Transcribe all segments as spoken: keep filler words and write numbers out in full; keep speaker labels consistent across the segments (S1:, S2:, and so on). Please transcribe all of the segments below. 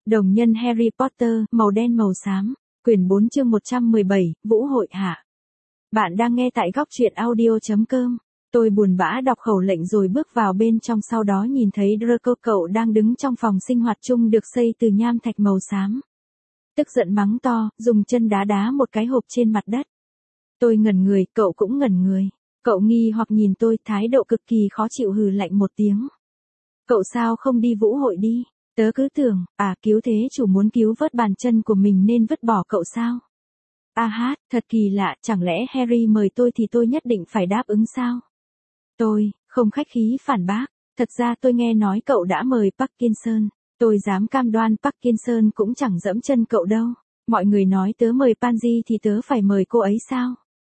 S1: Đồng nhân Harry Potter, màu đen màu xám, quyển bốn chương một trăm mười bảy, Vũ hội hạ. Bạn đang nghe tại góc truyện audio chấm com. Tôi buồn bã đọc khẩu lệnh rồi bước vào bên trong, sau đó nhìn thấy Draco cậu đang đứng trong phòng sinh hoạt chung được xây từ nham thạch màu xám. Tức giận mắng to, dùng chân đá đá một cái hộp trên mặt đất. Tôi ngẩn người, cậu cũng ngẩn người. Cậu nghi hoặc nhìn tôi, thái độ cực kỳ khó chịu, hừ lạnh một tiếng. Cậu sao không đi vũ hội đi? Tớ cứ tưởng, à cứu thế chủ muốn cứu vớt bàn chân của mình nên vứt bỏ cậu sao? A hát, thật kỳ lạ, chẳng lẽ Harry mời tôi thì tôi nhất định phải đáp ứng sao? Tôi, không khách khí phản bác, thật ra tôi nghe nói cậu đã mời Parkinson, tôi dám cam đoan Parkinson cũng chẳng dẫm chân cậu đâu. Mọi người nói tớ mời Pansy thì tớ phải mời cô ấy sao?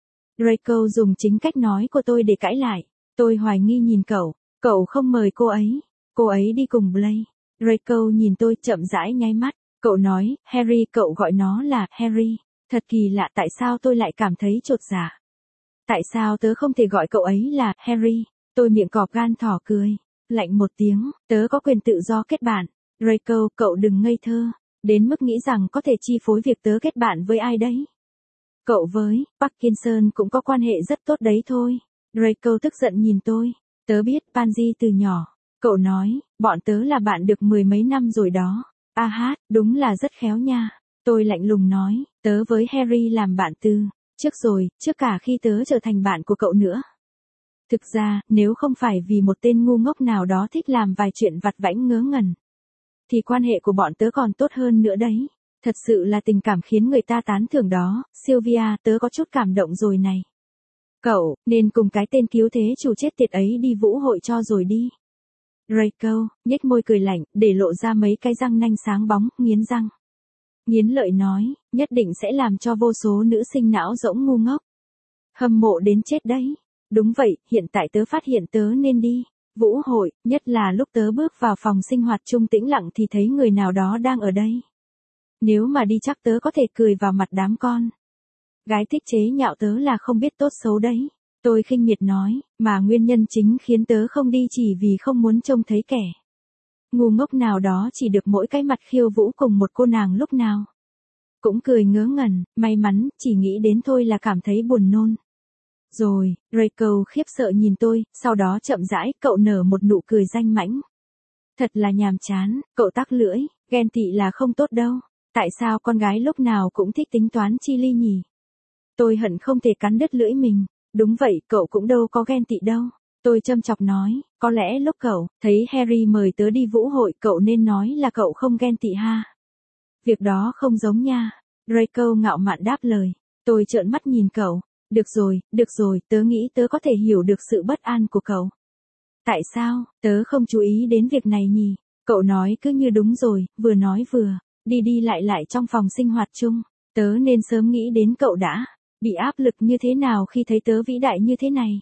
S1: Draco dùng chính cách nói của tôi để cãi lại. Tôi hoài nghi nhìn cậu, cậu không mời cô ấy, cô ấy đi cùng Blake. Draco nhìn tôi chậm rãi nháy mắt, cậu nói, Harry, cậu gọi nó là Harry. Thật kỳ lạ, tại sao tôi lại cảm thấy chột dạ? Tại sao tớ không thể gọi cậu ấy là Harry? Tôi miệng cọp gan thỏ cười, lạnh một tiếng, tớ có quyền tự do kết bạn. Draco, cậu đừng ngây thơ, đến mức nghĩ rằng có thể chi phối việc tớ kết bạn với ai đấy. Cậu với Parkinson cũng có quan hệ rất tốt đấy thôi. Draco tức giận nhìn tôi, tớ biết Pansy từ nhỏ. Cậu nói, bọn tớ là bạn được mười mấy năm rồi đó. A hát, đúng là rất khéo nha. Tôi lạnh lùng nói, tớ với Harry làm bạn từ trước rồi, trước cả khi tớ trở thành bạn của cậu nữa. Thực ra, nếu không phải vì một tên ngu ngốc nào đó thích làm vài chuyện vặt vãnh ngớ ngẩn, thì quan hệ của bọn tớ còn tốt hơn nữa đấy. Thật sự là tình cảm khiến người ta tán thưởng đó, Sylvia, tớ có chút cảm động rồi này. Cậu, nên cùng cái tên cứu thế chủ chết tiệt ấy đi vũ hội cho rồi đi. Draco, nhếch môi cười lạnh, để lộ ra mấy cái răng nanh sáng bóng, nghiến răng. Nghiến lợi nói, nhất định sẽ làm cho vô số nữ sinh não rỗng ngu ngốc. Hâm mộ đến chết đấy. Đúng vậy, hiện tại tớ phát hiện tớ nên đi. Vũ hội, nhất là lúc tớ bước vào phòng sinh hoạt chung tĩnh lặng thì thấy người nào đó đang ở đây. Nếu mà đi chắc tớ có thể cười vào mặt đám con gái thích chế nhạo tớ là không biết tốt xấu đấy. Tôi khinh miệt nói, mà nguyên nhân chính khiến tớ không đi chỉ vì không muốn trông thấy kẻ ngu ngốc nào đó chỉ được mỗi cái mặt khiêu vũ cùng một cô nàng lúc nào cũng cười ngớ ngẩn, may mắn, chỉ nghĩ đến thôi là cảm thấy buồn nôn. Rồi, Draco khiếp sợ nhìn tôi, sau đó chậm rãi, cậu nở một nụ cười danh mãnh. Thật là nhàm chán, cậu tắc lưỡi, ghen tị là không tốt đâu. Tại sao con gái lúc nào cũng thích tính toán chi ly nhỉ? Tôi hận không thể cắn đứt lưỡi mình. Đúng vậy, cậu cũng đâu có ghen tị đâu. Tôi châm chọc nói, có lẽ lúc cậu thấy Harry mời tớ đi vũ hội cậu nên nói là cậu không ghen tị ha. Việc đó không giống nha. Draco ngạo mạn đáp lời. Tôi trợn mắt nhìn cậu. Được rồi, được rồi, tớ nghĩ tớ có thể hiểu được sự bất an của cậu. Tại sao, tớ không chú ý đến việc này nhỉ? Cậu nói cứ như đúng rồi, vừa nói vừa đi đi lại lại trong phòng sinh hoạt chung. Tớ nên sớm nghĩ đến cậu đã bị áp lực như thế nào khi thấy tớ vĩ đại như thế này.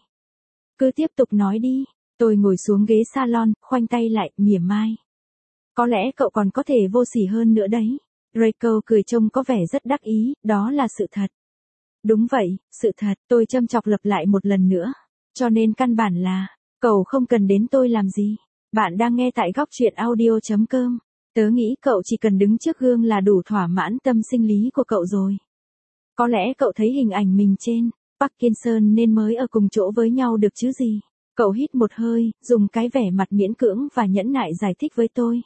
S1: Cứ tiếp tục nói đi. Tôi ngồi xuống ghế salon, khoanh tay lại, mỉa mai. Có lẽ cậu còn có thể vô sỉ hơn nữa đấy. Draco cười trông có vẻ rất đắc ý, đó là sự thật. Đúng vậy, sự thật, tôi châm chọc lặp lại một lần nữa. Cho nên căn bản là, cậu không cần đến tôi làm gì. Bạn đang nghe tại góc truyện audio chấm com. Tớ nghĩ cậu chỉ cần đứng trước gương là đủ thỏa mãn tâm sinh lý của cậu rồi. Có lẽ cậu thấy hình ảnh mình trên Parkinson nên mới ở cùng chỗ với nhau được chứ gì. Cậu hít một hơi, dùng cái vẻ mặt miễn cưỡng và nhẫn nại giải thích với tôi.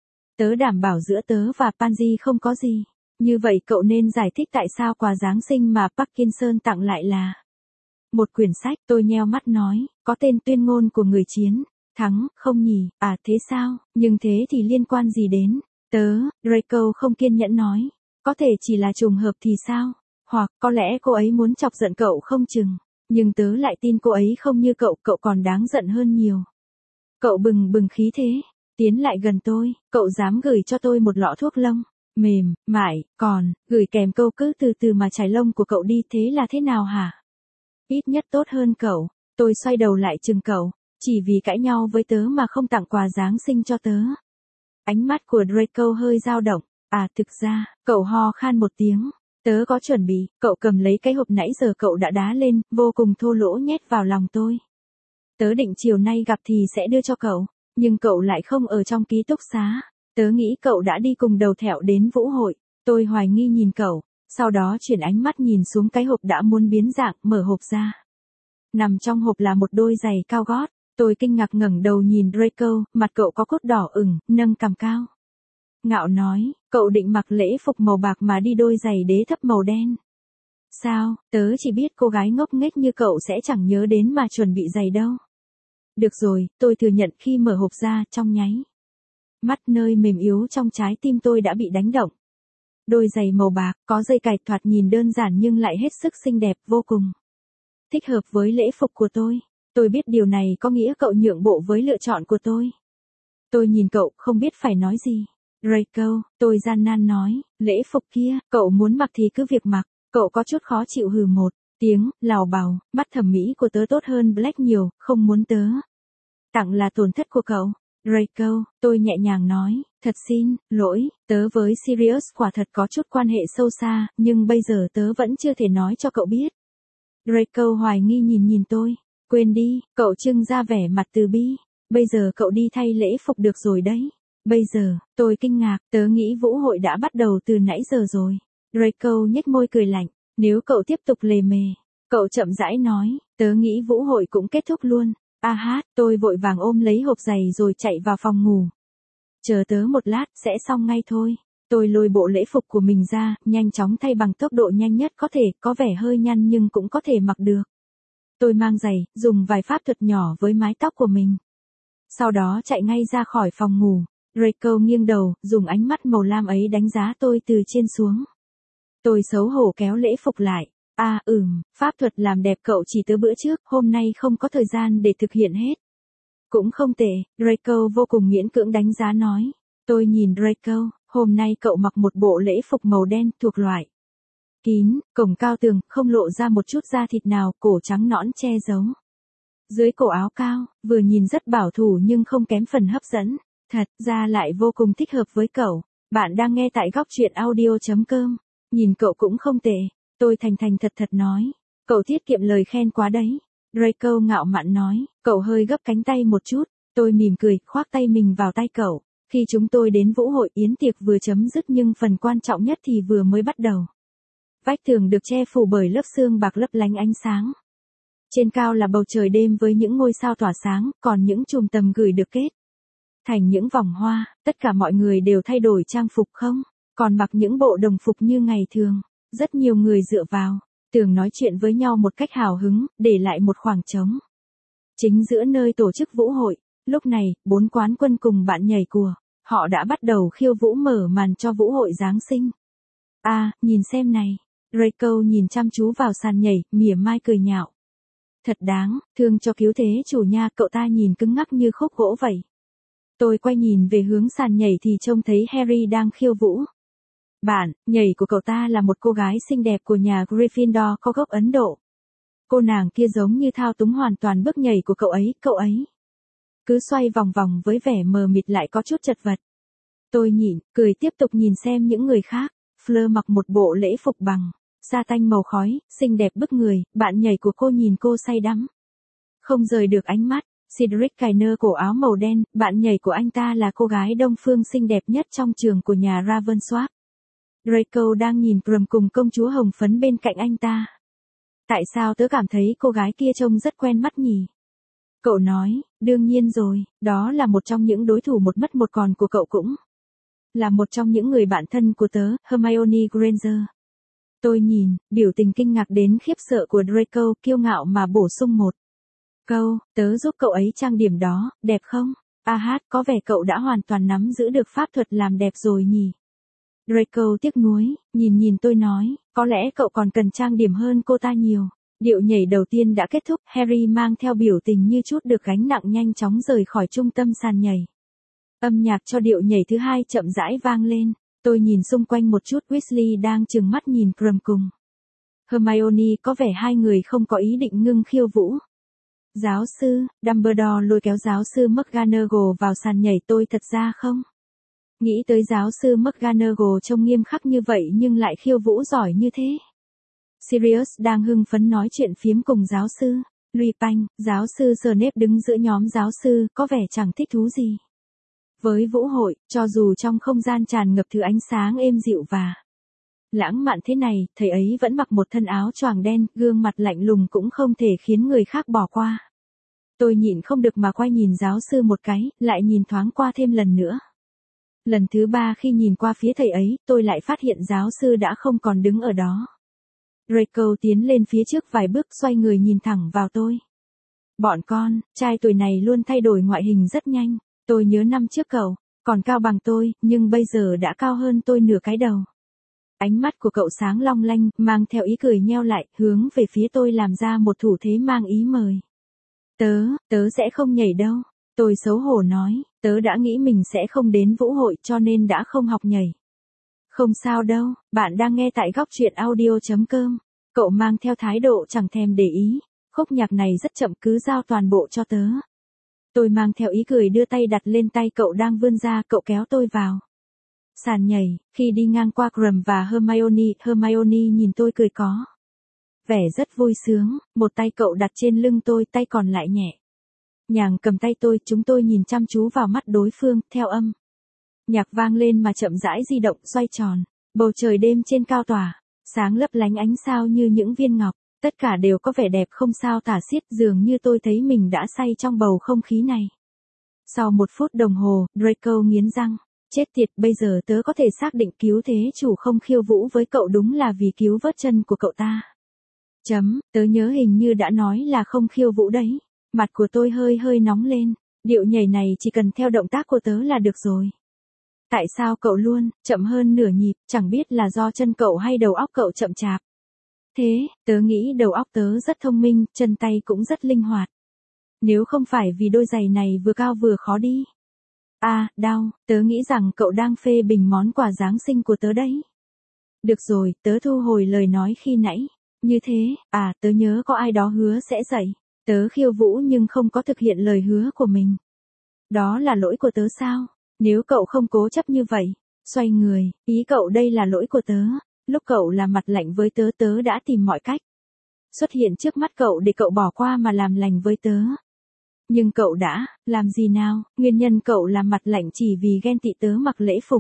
S1: Tớ đảm bảo giữa tớ và Pansy không có gì. Như vậy cậu nên giải thích tại sao quà Giáng sinh mà Parkinson tặng lại là một quyển sách. Tôi nheo mắt nói, có tên Tuyên ngôn của người chiến thắng, không nhỉ? À thế sao? Nhưng thế thì liên quan gì đến tớ? Draco không kiên nhẫn nói. Có thể chỉ là trùng hợp thì sao? Hoặc, có lẽ cô ấy muốn chọc giận cậu không chừng. Nhưng tớ lại tin cô ấy không như cậu, cậu còn đáng giận hơn nhiều. Cậu bừng bừng khí thế, tiến lại gần tôi, cậu dám gửi cho tôi một lọ thuốc lông, mềm, mại, còn, gửi kèm câu cứ từ từ mà chải lông của cậu đi, thế là thế nào hả? Ít nhất tốt hơn cậu. Tôi xoay đầu lại chừng cậu, chỉ vì cãi nhau với tớ mà không tặng quà Giáng sinh cho tớ. Ánh mắt của Draco hơi dao động, à thực ra, cậu ho khan một tiếng. Tớ có chuẩn bị, cậu cầm lấy cái hộp nãy giờ cậu đã đá lên, vô cùng thô lỗ nhét vào lòng tôi. Tớ định chiều nay gặp thì sẽ đưa cho cậu, nhưng cậu lại không ở trong ký túc xá. Tớ nghĩ cậu đã đi cùng đầu thẹo đến vũ hội. Tôi hoài nghi nhìn cậu, sau đó chuyển ánh mắt nhìn xuống cái hộp đã muốn biến dạng, mở hộp ra. Nằm trong hộp là một đôi giày cao gót. Tôi kinh ngạc ngẩng đầu nhìn Draco, mặt cậu có cốt đỏ ửng, nâng cằm cao. Ngạo nói, cậu định mặc lễ phục màu bạc mà đi đôi giày đế thấp màu đen. Sao, tớ chỉ biết cô gái ngốc nghếch như cậu sẽ chẳng nhớ đến mà chuẩn bị giày đâu. Được rồi, tôi thừa nhận khi mở hộp ra, trong nháy mắt nơi mềm yếu trong trái tim tôi đã bị đánh động. Đôi giày màu bạc, có dây cài thoạt nhìn đơn giản nhưng lại hết sức xinh đẹp vô cùng. Thích hợp với lễ phục của tôi. Tôi biết điều này có nghĩa cậu nhượng bộ với lựa chọn của tôi. Tôi nhìn cậu, không biết phải nói gì. Draco, tôi gian nan nói, lễ phục kia, cậu muốn mặc thì cứ việc mặc. Cậu có chút khó chịu hừ một tiếng, lào bào, mắt thẩm mỹ của tớ tốt hơn Black nhiều, không muốn tớ tặng là tổn thất của cậu. Draco, tôi nhẹ nhàng nói, thật xin lỗi, tớ với Sirius quả thật có chút quan hệ sâu xa, nhưng bây giờ tớ vẫn chưa thể nói cho cậu biết. Draco hoài nghi nhìn nhìn tôi, quên đi, cậu trưng ra vẻ mặt từ bi, bây giờ cậu đi thay lễ phục được rồi đấy. Bây giờ, tôi kinh ngạc, tớ nghĩ vũ hội đã bắt đầu từ nãy giờ rồi. Draco nhếch môi cười lạnh, nếu cậu tiếp tục lề mề, cậu chậm rãi nói, tớ nghĩ vũ hội cũng kết thúc luôn. A hát, tôi vội vàng ôm lấy hộp giày rồi chạy vào phòng ngủ. Chờ tớ một lát, sẽ xong ngay thôi. Tôi lôi bộ lễ phục của mình ra, nhanh chóng thay bằng tốc độ nhanh nhất có thể, có vẻ hơi nhăn nhưng cũng có thể mặc được. Tôi mang giày, dùng vài pháp thuật nhỏ với mái tóc của mình. Sau đó chạy ngay ra khỏi phòng ngủ. Draco nghiêng đầu, dùng ánh mắt màu lam ấy đánh giá tôi từ trên xuống. Tôi xấu hổ kéo lễ phục lại. À ừm, pháp thuật làm đẹp cậu chỉ tới bữa trước, hôm nay không có thời gian để thực hiện hết. Cũng không tệ, Draco vô cùng miễn cưỡng đánh giá nói. Tôi nhìn Draco, hôm nay cậu mặc một bộ lễ phục màu đen thuộc loại kín, cổng cao tường, không lộ ra một chút da thịt nào, cổ trắng nõn che giấu. Dưới cổ áo cao, vừa nhìn rất bảo thủ nhưng không kém phần hấp dẫn. Thật ra lại vô cùng thích hợp với cậu. Bạn đang nghe tại góc truyện audio chấm com. Nhìn cậu cũng không tệ. Tôi thành thành thật thật nói. Cậu tiết kiệm lời khen quá đấy. Draco ngạo mạn nói. Cậu hơi gấp cánh tay một chút. Tôi mỉm cười, khoác tay mình vào tay cậu. Khi chúng tôi đến vũ hội, yến tiệc vừa chấm dứt nhưng phần quan trọng nhất thì vừa mới bắt đầu. Vách tường được che phủ bởi lớp sương bạc lấp lánh ánh sáng. Trên cao là bầu trời đêm với những ngôi sao tỏa sáng, còn những chùm tầm gửi được kết thành những vòng hoa. Tất cả mọi người đều thay đổi trang phục không, còn mặc những bộ đồng phục như ngày thường. Rất nhiều người dựa vào tường nói chuyện với nhau một cách hào hứng, để lại một khoảng trống. Chính giữa nơi tổ chức vũ hội, lúc này, bốn quán quân cùng bạn nhảy của họ đã bắt đầu khiêu vũ mở màn cho vũ hội Giáng sinh. À, nhìn xem này. Draco nhìn chăm chú vào sàn nhảy, mỉa mai cười nhạo. Thật đáng thương cho cứu thế chủ nha, cậu ta nhìn cứng ngắc như khúc gỗ vậy. Tôi quay nhìn về hướng sàn nhảy thì trông thấy Harry đang khiêu vũ. Bạn nhảy của cậu ta là một cô gái xinh đẹp của nhà Gryffindor có gốc Ấn Độ. Cô nàng kia giống như thao túng hoàn toàn bước nhảy của cậu ấy, cậu ấy cứ xoay vòng vòng với vẻ mờ mịt lại có chút chật vật. Tôi nhịn, cười tiếp tục nhìn xem những người khác. Fleur mặc một bộ lễ phục bằng sa tanh màu khói, xinh đẹp bức người, bạn nhảy của cô nhìn cô say đắm. Không rời được ánh mắt. Cedric cài nơ cổ áo màu đen, bạn nhảy của anh ta là cô gái đông phương xinh đẹp nhất trong trường của nhà Ravensworth. Draco đang nhìn Krum cùng công chúa hồng phấn bên cạnh anh ta. Tại sao tớ cảm thấy cô gái kia trông rất quen mắt nhỉ? Cậu nói, đương nhiên rồi, đó là một trong những đối thủ một mất một còn của cậu cũng là một trong những người bạn thân của tớ, Hermione Granger. Tôi nhìn, biểu tình kinh ngạc đến khiếp sợ của Draco, kiêu ngạo mà bổ sung một câu, tớ giúp cậu ấy trang điểm đó, đẹp không? A hát, có vẻ cậu đã hoàn toàn nắm giữ được pháp thuật làm đẹp rồi nhỉ? Draco tiếc nuối, nhìn nhìn tôi nói, có lẽ cậu còn cần trang điểm hơn cô ta nhiều. Điệu nhảy đầu tiên đã kết thúc, Harry mang theo biểu tình như chút được gánh nặng nhanh chóng rời khỏi trung tâm sàn nhảy. Âm nhạc cho điệu nhảy thứ hai chậm rãi vang lên. Tôi nhìn xung quanh một chút, Weasley đang trừng mắt nhìn Krum cùng Hermione, có vẻ hai người không có ý định ngưng khiêu vũ. Giáo sư, Dumbledore lôi kéo giáo sư McGonagall vào sàn nhảy. Tôi thật ra không nghĩ tới giáo sư McGonagall trông nghiêm khắc như vậy nhưng lại khiêu vũ giỏi như thế. Sirius đang hưng phấn nói chuyện phiếm cùng giáo sư Lupin. Giáo sư Snape đứng giữa nhóm giáo sư, có vẻ chẳng thích thú gì. Với vũ hội, cho dù trong không gian tràn ngập thứ ánh sáng êm dịu và lãng mạn thế này, thầy ấy vẫn mặc một thân áo choàng đen, gương mặt lạnh lùng cũng không thể khiến người khác bỏ qua. Tôi nhịn không được mà quay nhìn giáo sư một cái, lại nhìn thoáng qua thêm lần nữa. Lần thứ ba khi nhìn qua phía thầy ấy, tôi lại phát hiện giáo sư đã không còn đứng ở đó. Draco tiến lên phía trước vài bước, xoay người nhìn thẳng vào tôi. Bọn con, trai tuổi này luôn thay đổi ngoại hình rất nhanh. Tôi nhớ năm trước cậu, còn cao bằng tôi, nhưng bây giờ đã cao hơn tôi nửa cái đầu. Ánh mắt của cậu sáng long lanh, mang theo ý cười nheo lại, hướng về phía tôi làm ra một thủ thế mang ý mời. Tớ, tớ sẽ không nhảy đâu. Tôi xấu hổ nói, tớ đã nghĩ mình sẽ không đến vũ hội cho nên đã không học nhảy. Không sao đâu, bạn đang nghe tại góc truyện audio chấm com. Cậu mang theo thái độ chẳng thèm để ý, khúc nhạc này rất chậm, cứ giao toàn bộ cho tớ. Tôi mang theo ý cười đưa tay đặt lên tay cậu đang vươn ra, cậu kéo tôi vào sàn nhảy. Khi đi ngang qua Ron và Hermione, Hermione nhìn tôi cười có vẻ rất vui sướng, một tay cậu đặt trên lưng tôi, tay còn lại nhẹ nhàng cầm tay tôi, chúng tôi nhìn chăm chú vào mắt đối phương, theo âm nhạc vang lên mà chậm rãi di động, xoay tròn. Bầu trời đêm trên cao tỏa sáng lấp lánh ánh sao như những viên ngọc, tất cả đều có vẻ đẹp không sao tả xiết, dường như tôi thấy mình đã say trong bầu không khí này. Sau một phút đồng hồ, Draco nghiến răng, chết tiệt, bây giờ tớ có thể xác định cứu thế chủ không khiêu vũ với cậu đúng là vì cứu vớt chân của cậu ta. Chấm, tớ nhớ hình như đã nói là không khiêu vũ đấy. Mặt của tôi hơi hơi nóng lên, điệu nhảy này chỉ cần theo động tác của tớ là được rồi. Tại sao cậu luôn chậm hơn nửa nhịp, chẳng biết là do chân cậu hay đầu óc cậu chậm chạp. Thế, tớ nghĩ đầu óc tớ rất thông minh, chân tay cũng rất linh hoạt. Nếu không phải vì đôi giày này vừa cao vừa khó đi. À, đau, tớ nghĩ rằng cậu đang phê bình món quà Giáng sinh của tớ đấy. Được rồi, tớ thu hồi lời nói khi nãy. Như thế, à, tớ nhớ có ai đó hứa sẽ dạy tớ khiêu vũ nhưng không có thực hiện lời hứa của mình. Đó là lỗi của tớ sao? Nếu cậu không cố chấp như vậy, xoay người, ý cậu đây là lỗi của tớ. Lúc cậu làm mặt lạnh với tớ, tớ đã tìm mọi cách xuất hiện trước mắt cậu để cậu bỏ qua mà làm lành với tớ. Nhưng cậu đã làm gì nào? Nguyên nhân cậu làm mặt lạnh chỉ vì ghen tị tớ mặc lễ phục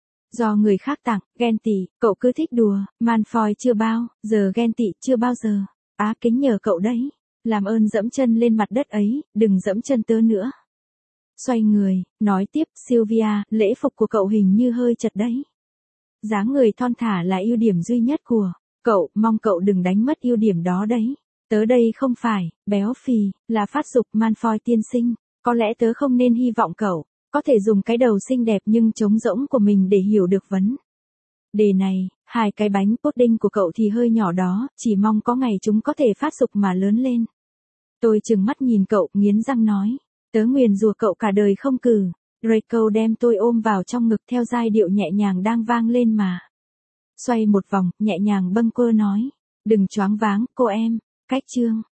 S1: do người khác tặng. Ghen tị, cậu cứ thích đùa. Malfoy chưa bao giờ ghen tị, chưa bao giờ. Á, kính nhờ cậu đấy, làm ơn dẫm chân lên mặt đất ấy, đừng dẫm chân tớ nữa. Xoay người, nói tiếp, Sylvia, lễ phục của cậu hình như hơi chật đấy. Dáng người thon thả là ưu điểm duy nhất của cậu, mong cậu đừng đánh mất ưu điểm đó đấy. Tớ đây không phải béo phì, là phát dục. Malfoy tiên sinh, có lẽ tớ không nên hy vọng cậu có thể dùng cái đầu xinh đẹp nhưng trống rỗng của mình để hiểu được vấn đề này. Hai cái bánh pudding của cậu thì hơi nhỏ đó, chỉ mong có ngày chúng có thể phát dục mà lớn lên. Tôi trừng mắt nhìn cậu, nghiến răng nói, tớ nguyền rủa cậu cả đời không cử. Draco đem tôi ôm vào trong ngực theo giai điệu nhẹ nhàng đang vang lên mà xoay một vòng, nhẹ nhàng bâng quơ nói, đừng choáng váng, cô em. Cách chương